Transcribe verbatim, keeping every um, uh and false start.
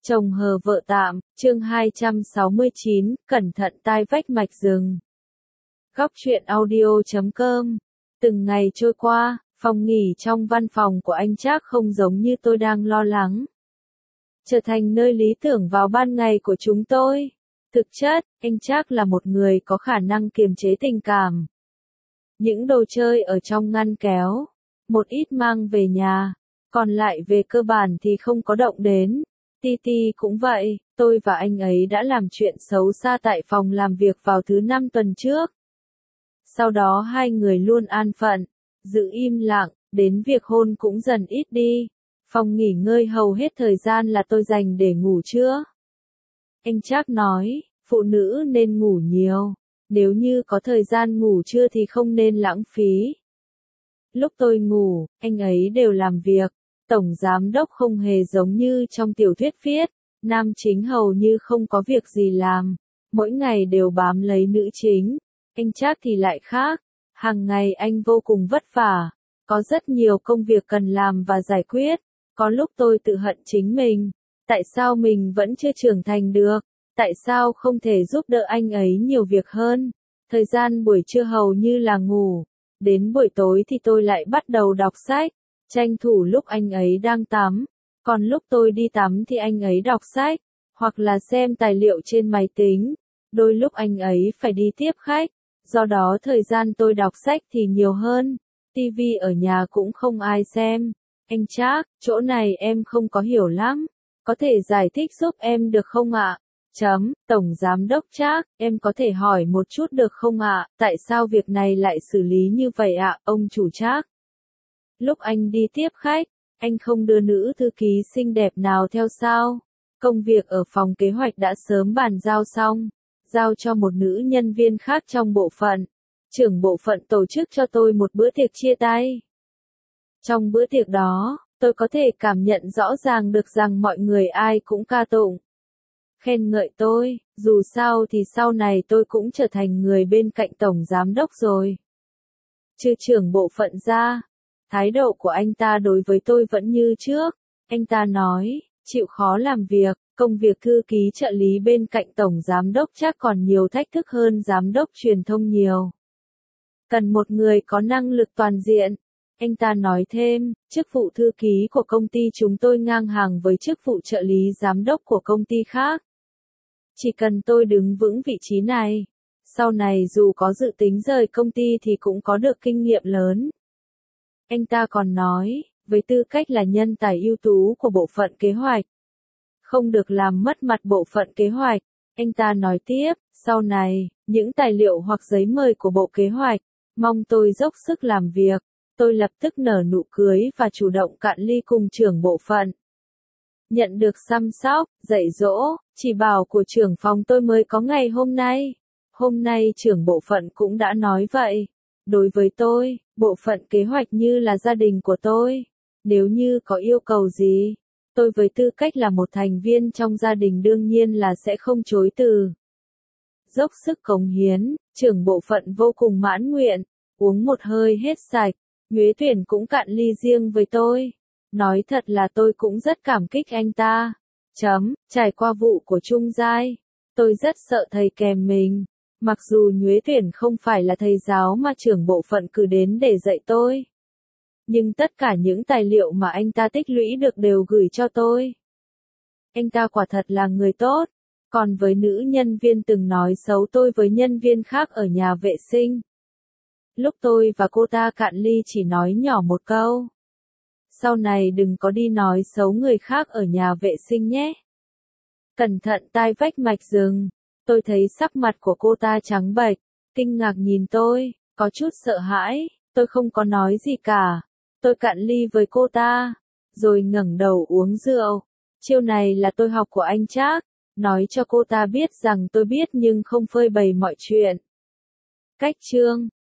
Chồng hờ vợ tạm, chương hai trăm sáu mươi chín, cẩn thận tai vách mạch rừng. Góc truyện audio chấm com. Từng ngày trôi qua, phòng nghỉ trong văn phòng của anh Trác không giống như tôi đang lo lắng. Trở thành nơi lý tưởng vào ban ngày của chúng tôi. Thực chất, anh Trác là một người có khả năng kiềm chế tình cảm. Những đồ chơi ở trong ngăn kéo, một ít mang về nhà, còn lại về cơ bản thì không có động đến. Titi cũng vậy, tôi và anh ấy đã làm chuyện xấu xa tại phòng làm việc vào thứ năm tuần trước. Sau đó hai người luôn an phận, giữ im lặng, đến việc hôn cũng dần ít đi. Phòng nghỉ ngơi hầu hết thời gian là tôi dành để ngủ trưa. Anh Trác nói, phụ nữ nên ngủ nhiều, nếu như có thời gian ngủ trưa thì không nên lãng phí. Lúc tôi ngủ, anh ấy đều làm việc. Tổng giám đốc không hề giống như trong tiểu thuyết viết, nam chính hầu như không có việc gì làm, mỗi ngày đều bám lấy nữ chính. Anh Trác thì lại khác, hàng ngày anh vô cùng vất vả, có rất nhiều công việc cần làm và giải quyết. Có lúc tôi tự hận chính mình, tại sao mình vẫn chưa trưởng thành được, tại sao không thể giúp đỡ anh ấy nhiều việc hơn. Thời gian buổi trưa hầu như là ngủ, đến buổi tối thì tôi lại bắt đầu đọc sách. Tranh thủ lúc anh ấy đang tắm, còn lúc tôi đi tắm thì anh ấy đọc sách, hoặc là xem tài liệu trên máy tính. Đôi lúc anh ấy phải đi tiếp khách, do đó thời gian tôi đọc sách thì nhiều hơn. Tivi ở nhà cũng không ai xem. Anh Trác, chỗ này em không có hiểu lắm, có thể giải thích giúp em được không ạ? Chấm, Tổng Giám đốc Trác, em có thể hỏi một chút được không ạ? Tại sao việc này lại xử lý như vậy ạ, ông chủ Trác? Lúc anh đi tiếp khách, anh không đưa nữ thư ký xinh đẹp nào theo sao? Công việc ở phòng kế hoạch đã sớm bàn giao xong, giao cho một nữ nhân viên khác trong bộ phận. Trưởng bộ phận tổ chức cho tôi một bữa tiệc chia tay. Trong bữa tiệc đó, tôi có thể cảm nhận rõ ràng được rằng mọi người ai cũng ca tụng, khen ngợi tôi, dù sao thì sau này tôi cũng trở thành người bên cạnh tổng giám đốc rồi. Trừ trưởng bộ phận ra, thái độ của anh ta đối với tôi vẫn như trước. Anh ta nói, chịu khó làm việc, công việc thư ký trợ lý bên cạnh tổng giám đốc chắc còn nhiều thách thức hơn giám đốc truyền thông nhiều. Cần một người có năng lực toàn diện. Anh ta nói thêm, chức vụ thư ký của công ty chúng tôi ngang hàng với chức vụ trợ lý giám đốc của công ty khác. Chỉ cần tôi đứng vững vị trí này, sau này dù có dự tính rời công ty thì cũng có được kinh nghiệm lớn. Anh ta còn nói, với tư cách là nhân tài ưu tú của bộ phận kế hoạch, không được làm mất mặt bộ phận kế hoạch. Anh ta nói tiếp, sau này, những tài liệu hoặc giấy mời của bộ kế hoạch, mong tôi dốc sức làm việc. Tôi lập tức nở nụ cười và chủ động cạn ly cùng trưởng bộ phận. Nhận được chăm sóc, dạy dỗ, chỉ bảo của trưởng phòng tôi mới có ngày hôm nay. Hôm nay trưởng bộ phận cũng đã nói vậy. Đối với tôi, bộ phận kế hoạch như là gia đình của tôi. Nếu như có yêu cầu gì, tôi với tư cách là một thành viên trong gia đình đương nhiên là sẽ không chối từ. Dốc sức cống hiến, trưởng bộ phận vô cùng mãn nguyện, uống một hơi hết sạch. Nhuế Tuyển cũng cạn ly riêng với tôi. Nói thật là tôi cũng rất cảm kích anh ta. Chấm, trải qua vụ của Trung Giai, tôi rất sợ thầy kèm mình. Mặc dù Nhuế Tuyển không phải là thầy giáo mà trưởng bộ phận cử đến để dạy tôi. Nhưng tất cả những tài liệu mà anh ta tích lũy được đều gửi cho tôi. Anh ta quả thật là người tốt. Còn với nữ nhân viên từng nói xấu tôi với nhân viên khác ở nhà vệ sinh. Lúc tôi và cô ta cạn ly chỉ nói nhỏ một câu. Sau này đừng có đi nói xấu người khác ở nhà vệ sinh nhé. Cẩn thận tai vách mạch rừng. Tôi thấy sắc mặt của cô ta trắng bệch, kinh ngạc nhìn tôi, có chút sợ hãi. Tôi không có nói gì cả. Tôi cạn ly với cô ta, rồi ngẩng đầu uống rượu. Chiêu này là tôi học của anh Trác, nói cho cô ta biết rằng tôi biết nhưng không phơi bày mọi chuyện. Cách chương